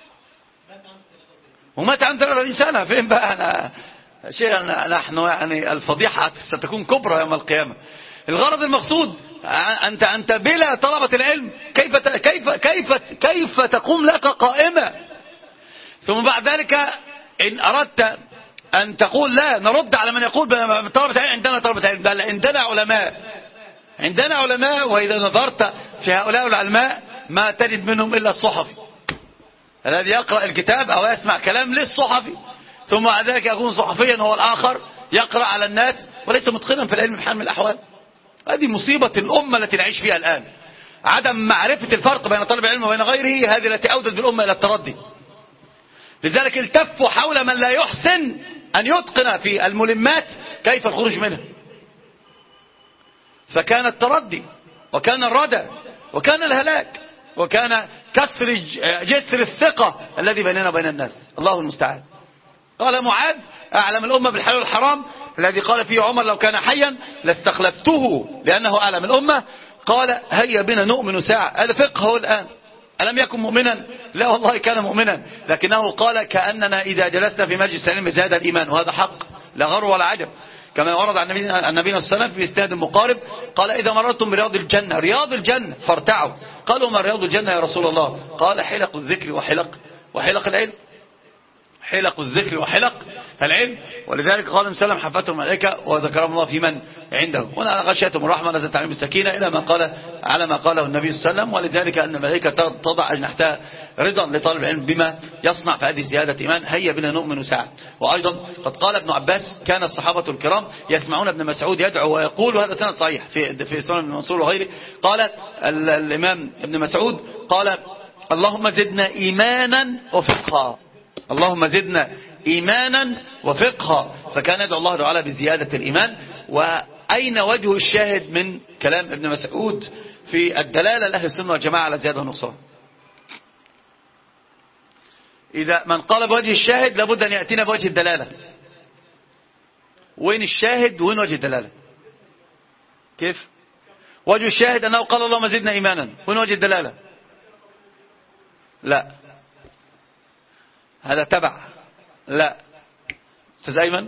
ومات عن 30 سنة. فين بقى أنا شيء؟ نحن يعني الفضيحة ستكون كبرى يوم القيامة. الغرض المقصود أنت بلا طلبة العلم كيف تقوم لك قائمة؟ ثم بعد ذلك إن أردت أن تقول لا نرد على من يقول طلبة العلم، عندنا طلبة علم، لا، عندنا علماء، وإذا نظرت في هؤلاء العلماء ما تجد منهم إلا الصحفي الذي يقرأ الكتاب أو يسمع كلام للصحفي، ثم بعد ذلك يكون صحفيا هو الآخر يقرأ على الناس وليس متقنا في العلم بحال من الأحوال. هذه مصيبة الأمة التي نعيش فيها الآن، عدم معرفة الفرق بين طالب العلم وبين غيره، هذه التي أودت بالأمة إلى التردي. لذلك التفوا حول من لا يحسن أن يتقن في الملمات كيف الخروج منها، فكان التردي وكان الردى وكان الهلاك وكان كسر جسر الثقة الذي بيننا وبين الناس. الله المستعان. قال معاذ أعلم الأمة بالحلال والحرام الذي قال فيه عمر لو كان حيا لاستخلفته لأنه أعلم الأمة. قال هيا بنا نؤمن ساعة. هذا فقهه الآن. ألم يكن مؤمنا؟ لا والله كان مؤمنا، لكنه قال كأننا إذا جلسنا في مجلس العلم زاد الإيمان، وهذا حق لا غر ولا عجب، كما ورد عن النبي صلى الله عليه وسلم في اسناد مقارب قال إذا مررتم برياض الجنة، رياض الجنة فارتعوا. قالوا ما رياض الجنة يا رسول الله؟ قال حلق الذكر وحلق العلم، حلق الذكر وحلق العلم. ولذلك قال وسلم حفته الملائكة وذكرهم الله في من عنده، وأنا غشيتهم الرحمة نزلت عليهم السكينة إلى ما قال على ما قاله النبي صلى الله عليه وسلم. ولذلك أن الملائكة تضع أجنحتها رضا لطالب العلم بما يصنع، فهذه زيادة إيمان. هيا بنا نؤمن ساعة. وأيضا قد قال ابن عباس كان الصحابة الكرام يسمعون ابن مسعود يدعو ويقول، وهذا سند صحيح في سنن ابن منصور وغيره، قال الإمام ابن مسعود قال اللهم زدنا إيمانا وفقها، اللهم زدنا إيمانا وفقها، فكان يدعو الله تعالى بزيادة الإيمان. وأين وجه الشاهد من كلام ابن مسعود في الدلالة لأهل السنة والجماعة على زيادة ونقصان؟ إذا من قال بوجه الشاهد لابد أن يأتينا بوجه الدلالة. وين الشاهد وين وجه الدلالة؟ كيف؟ وجه الشاهد أنه قال اللهم زدنا إيمانا، وين وجه الدلالة؟ لا هذا تبع. لا أستاذ أيمن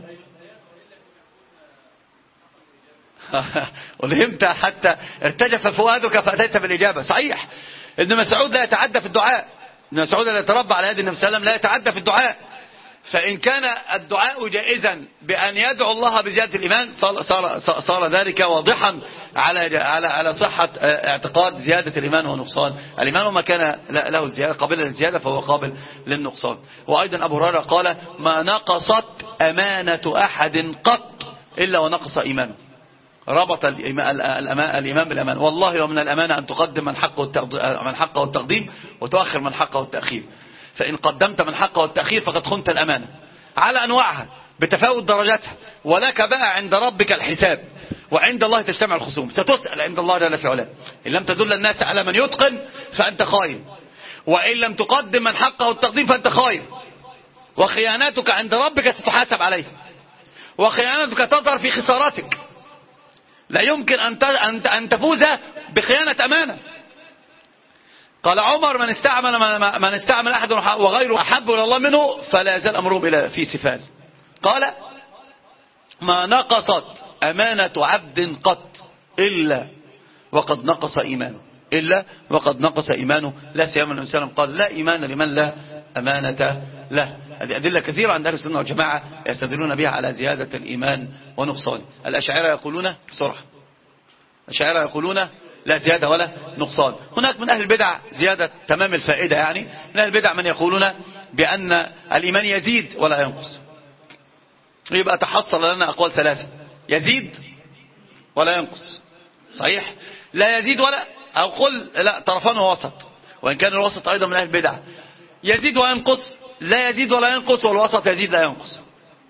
ولهمت حتى ارتجف فؤادك فأتيت بالإجابة. صحيح ابن مسعود لا يتعدى في الدعاء، ابن مسعود لا يتربى على يد النبي صلى الله عليه وسلم، لا يتعدى في الدعاء. فإن كان الدعاء جائزا بأن يدعو الله بزيادة الإيمان صار ذلك واضحا على صحة اعتقاد زيادة الإيمان ونقصان الإيمان، وما كان له زيادة قابل للزيادة فهو قابل للنقصان. وأيضا أبو هريرة قال ما نقصت أمانة أحد قط إلا ونقص إيمانه. ربط الإيمان بالأمان. والله ومن الأمانة أن تقدم من حقه التقديم وتؤخر من حقه التأخير، فإن قدمت من حقه التأخير فقد خنت الأمانة على أنواعها بتفاوت درجاتها، ولك بقى عند ربك الحساب، وعند الله تجتمع الخصوم، ستسأل عند الله جل في علاه. إن لم تدل الناس على من يتقن فأنت خائن، وإن لم تقدم من حقه التقديم فأنت خائن، وخياناتك عند ربك ستحاسب عليها، وخياناتك تظهر في خساراتك. لا يمكن أن تفوز بخيانة أمانة. قال عمر من استعمل أحد وغيره أحب إلى الله منه فلا يزال أمره في سفال. قال ما نقصت أمانة عبد قط إلا وقد نقص إيمانه، لا سيما النبي صلى الله عليه وسلم قال لا إيمان لمن لا أمانة له. هذه أدلة كثيرة عند أهل السنة والجماعة يستدلون بها على زيادة الإيمان ونقصان. الأشاعرة يقولون بسرعة، الأشاعرة يقولون لا زيادة ولا نقصان. هناك من أهل البدع زيادة تمام الفائدة، يعني من أهل البدع من يقولون بأن الإيمان يزيد ولا ينقص. يبقى تحصل لنا أقوال ثلاثة: يزيد ولا ينقص. صحيح لا يزيد ولا، أو قل لا طرفان ووسط، وإن كان الوسط أيضا من أهل البدع. يزيد وينقص، لا يزيد ولا ينقص، والوسط يزيد لا ينقص.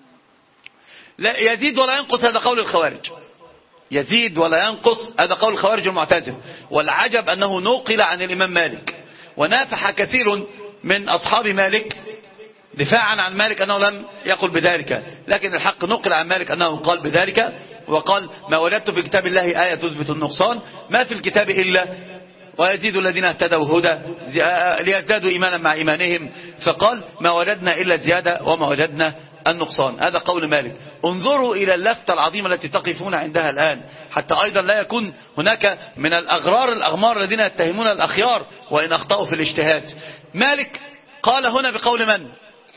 لا يزيد ولا ينقص هذا قول الخوارج، يزيد ولا ينقص هذا قول الخوارج المعتزلة. والعجب أنه نقل عن الإمام مالك، ونافح كثير من أصحاب مالك دفاعا عن مالك أنه لم يقل بذلك، لكن الحق نقل عن مالك أنه قال بذلك، وقال ما وجدت في كتاب الله آية تثبت النقصان، ما في الكتاب إلا ويزيد الذين اهتدوا هدى ليزدادوا إيمانا مع إيمانهم، فقال ما وجدنا إلا زيادة وما وجدنا النقصان. هذا قول مالك. انظروا إلى اللفتة العظيمة التي تقفون عندها الآن، حتى أيضا لا يكون هناك من الأغمار الذين يتهمون الأخيار وإن أخطأوا في الاجتهاد. مالك قال هنا بقول من؟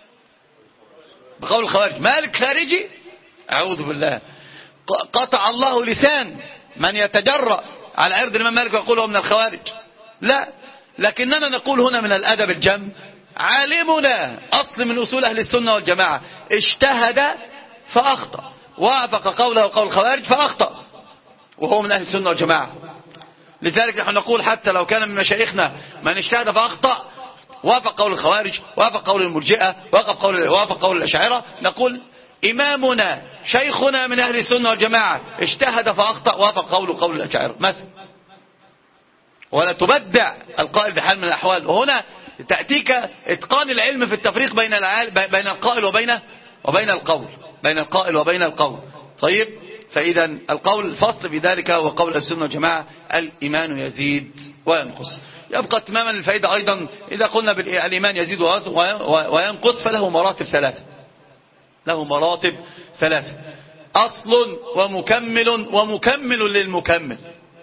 بقول الخوارج. مالك خارجي؟ أعوذ بالله. قطع الله لسان من يتجرأ على عرض الإمام مالك ويقول هو من الخوارج. لا، لكننا نقول هنا من الأدب الجم: عالمنا أصل من أصول أهل السنة والجماعة اجتهد فأخطأ، وافق قوله وقول الخوارج فأخطأ وهو من أهل السنة والجماعة. لذلك نحن نقول حتى لو كان من مشايخنا من اجتهد فأخطأ وافق قول الخوارج، وافق قول المرجئة، وافق قول الأشاعرة، نقول إمامنا شيخنا من أهل السنة والجماعة اجتهد فأخطأ وافق قول الأشاعرة مثلا. ولا تبدع القائل بحال من الأحوال. وهنا تأتيك إتقان العلم في التفريق بين القائل بين القائل وبين القول. طيب، فإذا القول الفصل في ذلك هو قول السنة والجماعة: الإيمان يزيد وينقص. يبقى تماما الفائدة أيضا إذا قلنا الإيمان يزيد وينقص فله مراتب ثلاثة. له مراتب ثلاثة: أصل ومكمل للمكمل.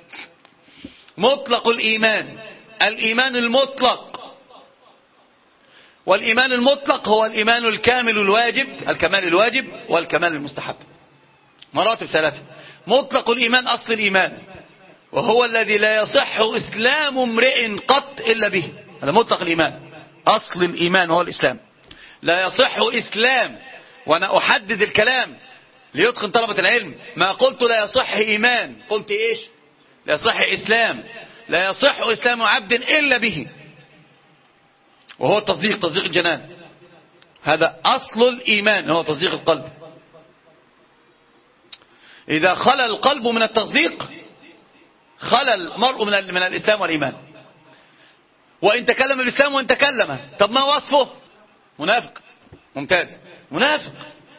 مطلق الإيمان، الإيمان المطلق. والإيمان المطلق هو الإيمان الكامل الواجب، الكمال الواجب والكمال المستحب. مراتب ثلاثة. مطلق الإيمان أصل الإيمان، وهو الذي لا يصح إسلام امرئ قط إلا به. هذا مطلق الإيمان. أصل الإيمان هو الإسلام. لا يصح إسلام، وأنا أحدد الكلام ليتقن طلبة العلم. ما قلت لا يصح إيمان، قلت إيش؟ لا يصح إسلام. لا يصح إسلام عبد إلا به، وهو تصديق الجنان. هذا أصل الإيمان، هو تصديق القلب. إذا خلى القلب من التصديق خلى المرء من الإسلام والإيمان. وإن تكلم الإسلام وإن تكلم، طب ما وصفه؟ منافق. ممتاز، منافق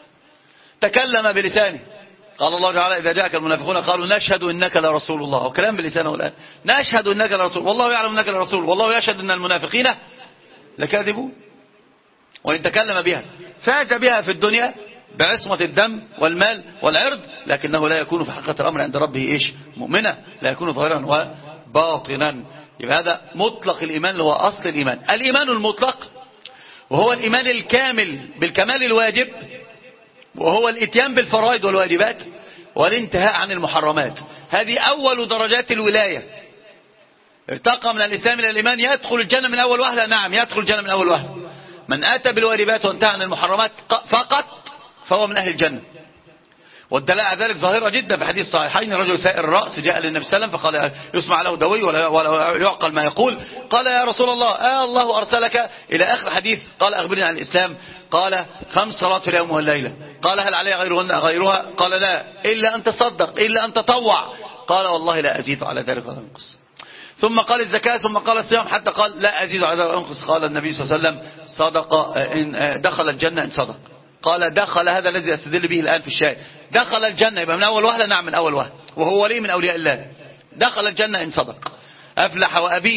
تكلم بلسانه. قال الله تعالى: إذا جاءك المنافقون قالوا نشهد إنك لرسول الله. وكلام بلسانه الآن: نشهد إنك لرسول، والله يعلم إنك لرسول، والله يشهد إن المنافقين لكاذبون. وإن تكلم بها فاز بها في الدنيا بعصمة الدم والمال والعرض، لكنه لا يكون في حقيقة الأمر عند ربه إيش؟ مؤمنا، لا يكون ظاهرا وباطنا. يبقى هذا مطلق الإيمان اللي هو أصل الإيمان. الإيمان المطلق وهو الإيمان الكامل بالكمال الواجب، وهو الاتيان بالفرائض والواجبات والانتهاء عن المحرمات. هذه أول درجات الولاية. ارتقى من الإسلام إلى الإيمان. يدخل الجنة من أول وهلة؟ نعم، يدخل الجنة من أول وهلة. من أتى بالواجبات وانتهى عن المحرمات فقط فهو من أهل الجنة. والدلاله على ذلك ظاهرة جدا في حديث صحيحين: رجل سائر الرأس جاء للنبي صلى الله عليه وسلم فقال: يسمع له دوي ولا يعقل ما يقول. قال: يا رسول الله، الله أرسلك؟ إلى آخر الحديث. قال: أخبرني عن الإسلام. قال: 5 صلوات في اليوم والليلة. قال: هل علي غيرها؟ قال: لا، إلا أن تصدق، إلا أن تطوع. قال: والله لا أزيد على ذلك ولا أنقص. ثم قال الزكاة، ثم قال الصيام، حتى قال: لا أزيد على ذلك ولا أنقص. قال النبي صلى الله عليه وسلم: صدق إن دخل الجنة إن صدق. قال: دخل، هذا الذي أستدل به الآن في الشاهد، دخل الجنة. يبقى من أول وهلة؟ نعم، من أول وهلة، وهو ولي من أولياء الله. دخل الجنة إن صدق. أفلح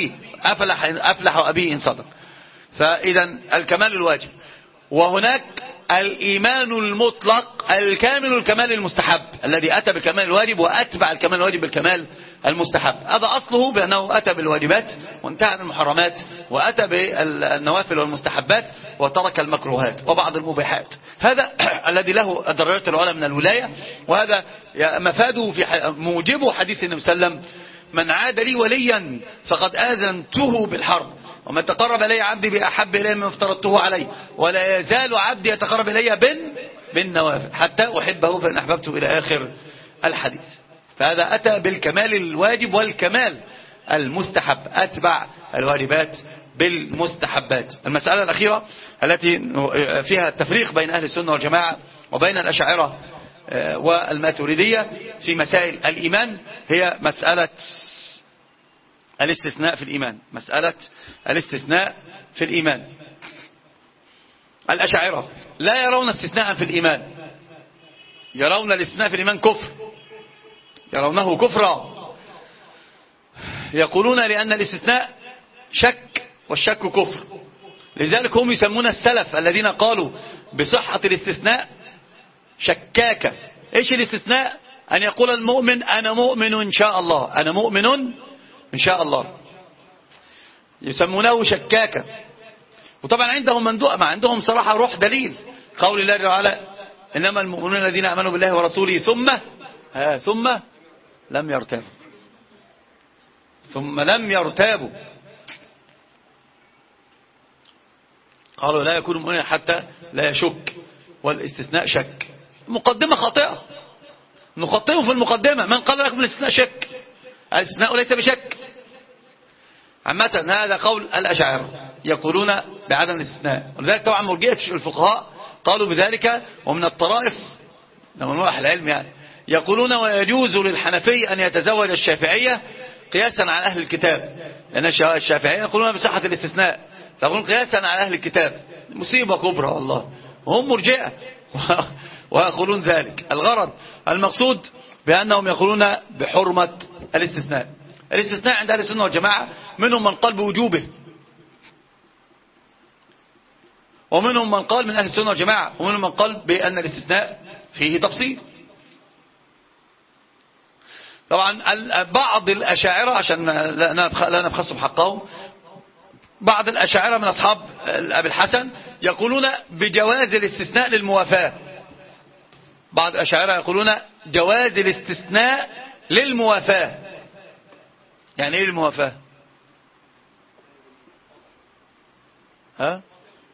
وأبيه إن صدق. فإذا الكمال الواجب. وهناك الإيمان المطلق الكامل الكمال المستحب، الذي أتى بالكمال الواجب وأتبع الكمال الواجب بالكمال المستحب. هذا أصله بأنه أتى بالواجبات وانتهى عن المحرمات، وأتى بالنوافل والمستحبات وترك المكروهات وبعض المباحات. هذا الذي له الدرجات العلى من الولاية. وهذا مفاده في موجبه حديث النبي صلى الله عليه وسلم: من عاد لي وليا فقد آذنته بالحرب، وما تقرب إلي عبدي بأحب إلي مما افترضته عليه، ولا يزال عبدي يتقرب إلي بالنوافل حتى أحبه فإن أحببته، إلى آخر الحديث. فهذا أتى بالكمال الواجب والكمال المستحب، أتبع الواجبات بالمستحبات. المسألة الأخيرة التي فيها التفريق بين أهل السنة والجماعة وبين الأشاعرة والماتريدية في مسائل الإيمان هي مسألة الاستثناء في الإيمان. مسألة الاستثناء في الإيمان. الأشاعرة لا يرون استثناء في الإيمان، يرون الاستثناء في الإيمان كفر، يرونه كفرا. يقولون لأن الاستثناء شك، والشك كفر. لذلك هم يسمون السلف الذين قالوا بصحة الاستثناء شكاكة. ايش الاستثناء؟ أن يقول المؤمن: أنا مؤمن إن شاء الله، أنا مؤمن إن شاء الله. يسمونه شكاكة. وطبعا عندهم ما عندهم صراحة روح دليل. قول الله تعالى: إنما المؤمنون الذين آمنوا بالله ورسوله ثم لم يرتابوا. ثم لم يرتابوا. قالوا لا يكون مؤمنا حتى لا يشك، والاستثناء شك. مقدمة خاطئة، نخطئه في المقدمة. من قال لكم الاستثناء شك؟ الاستثناء ليس بشك. عامة هذا قول الأشاعرة يقولون بعدم الاستثناء، ولذلك طبعا مرجئة الفقهاء قالوا بذلك. ومن الطرائف لما نروح العلم يعني يقولون ويجوز للحنفي أن يتزوج الشافعية قياسا على أهل الكتاب، لأن الشافعية يقولون بصحة الاستثناء، فيقولون قياسا على أهل الكتاب. مصيبة كبرى والله، وهم مرجئة ويقولون ذلك. الغرض المقصود بأنهم يقولون بحرمة الاستثناء. الاستثناء عند أهل السنة والجماعة منهم من قال بوجوبه، ومنهم من قال من أهل السنة والجماعة، ومنهم من قال بأن الاستثناء فيه تفصيل. طبعا بعض الأشاعرة عشان لا نبخسهم حقهم، بعض الأشاعرة من أصحاب أبي الحسن يقولون بجواز الاستثناء للموافاة. بعض الأشاعرة يقولون جواز الاستثناء للموافاة. يعني ايه الموافاة؟ ها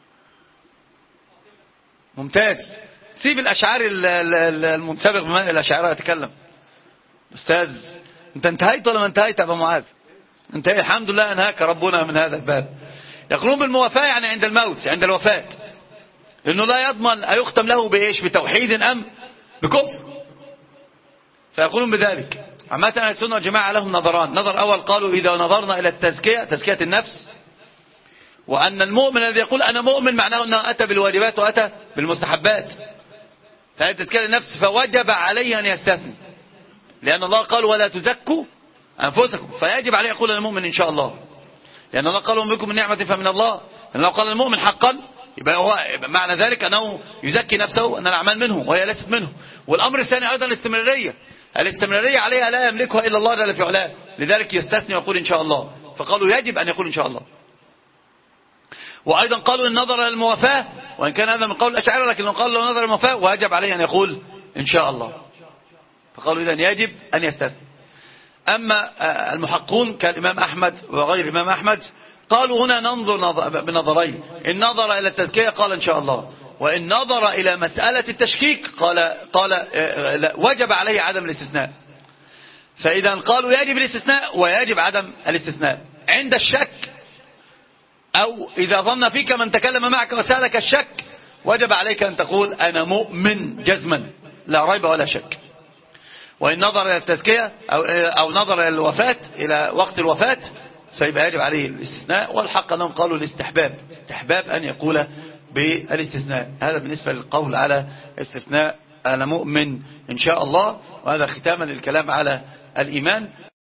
ممتاز. سيب الأشعار المنسبق بما الأشاعرة يتكلم. أستاذ أنت انتهيت ولا ما انتهيت يا أبا معاذ؟ انت الحمد لله أنهاك ربنا من هذا الباب. يقولون بالموافاة يعني عند الموت، عند الوفاة، لأنه لا يضمن أيختم له بإيش، بتوحيد أم بكفر، فيقولون بذلك. عامة أهل السنة والجماعة لهم نظران. نظر أول قالوا إذا نظرنا إلى التزكية، تزكية النفس، وأن المؤمن الذي يقول أنا مؤمن معناه أنه أتى بالواجبات وأتى بالمستحبات، فهي تزكية النفس، فوجب عليه أن يستثني، لأن الله قال ولا تزكوا أنفسكم، فيجب عليه يقول أنا مؤمن إن شاء الله، لأن الله قال ومن بكم من نعمة فمن الله. لأن الله قال المؤمن حقا يبقى هو معنى ذلك أنه يزكي نفسه، أن الأعمال منه وهي ليست منه. والأمر الثاني أيضا الاستمرارية. الاستمرارية عليها لا يملكها إلا الله جل في علاه، لذلك يستثني ويقول إن شاء الله، فقالوا يجب أن يقول إن شاء الله. وأيضا قالوا إن نظر للموافاة، وإن كان هذا من قول الأشاعرة، لكن قالوا لو نظر للموافاة ويجب عليه أن يقول إن شاء الله، فقالوا إذن يجب أن يستثني. أما المحقون كالإمام أحمد وغير الإمام أحمد قالوا هنا ننظر بنظرين، إن نظر إلى التزكية قال إن شاء الله، وإن نظر إلى مسألة التشكيك قال وجب عليه عدم الاستثناء. فإذا قالوا يجب الاستثناء ويجب عدم الاستثناء. عند الشك أو إذا ظن فيك من تكلم معك وسألك الشك وجب عليك أن تقول أنا مؤمن جزما لا ريب ولا شك. وإن نظر إلى التزكية أو نظر إلى الوفاة، إلى وقت الوفاة، فيبقى يجب عليه الاستثناء. والحق أنهم قالوا الاستحباب، استحباب أن يقول بالاستثناء. هذا بالنسبة للقول على استثناء أنا مؤمن إن شاء الله. وهذا ختاما للكلام على الإيمان.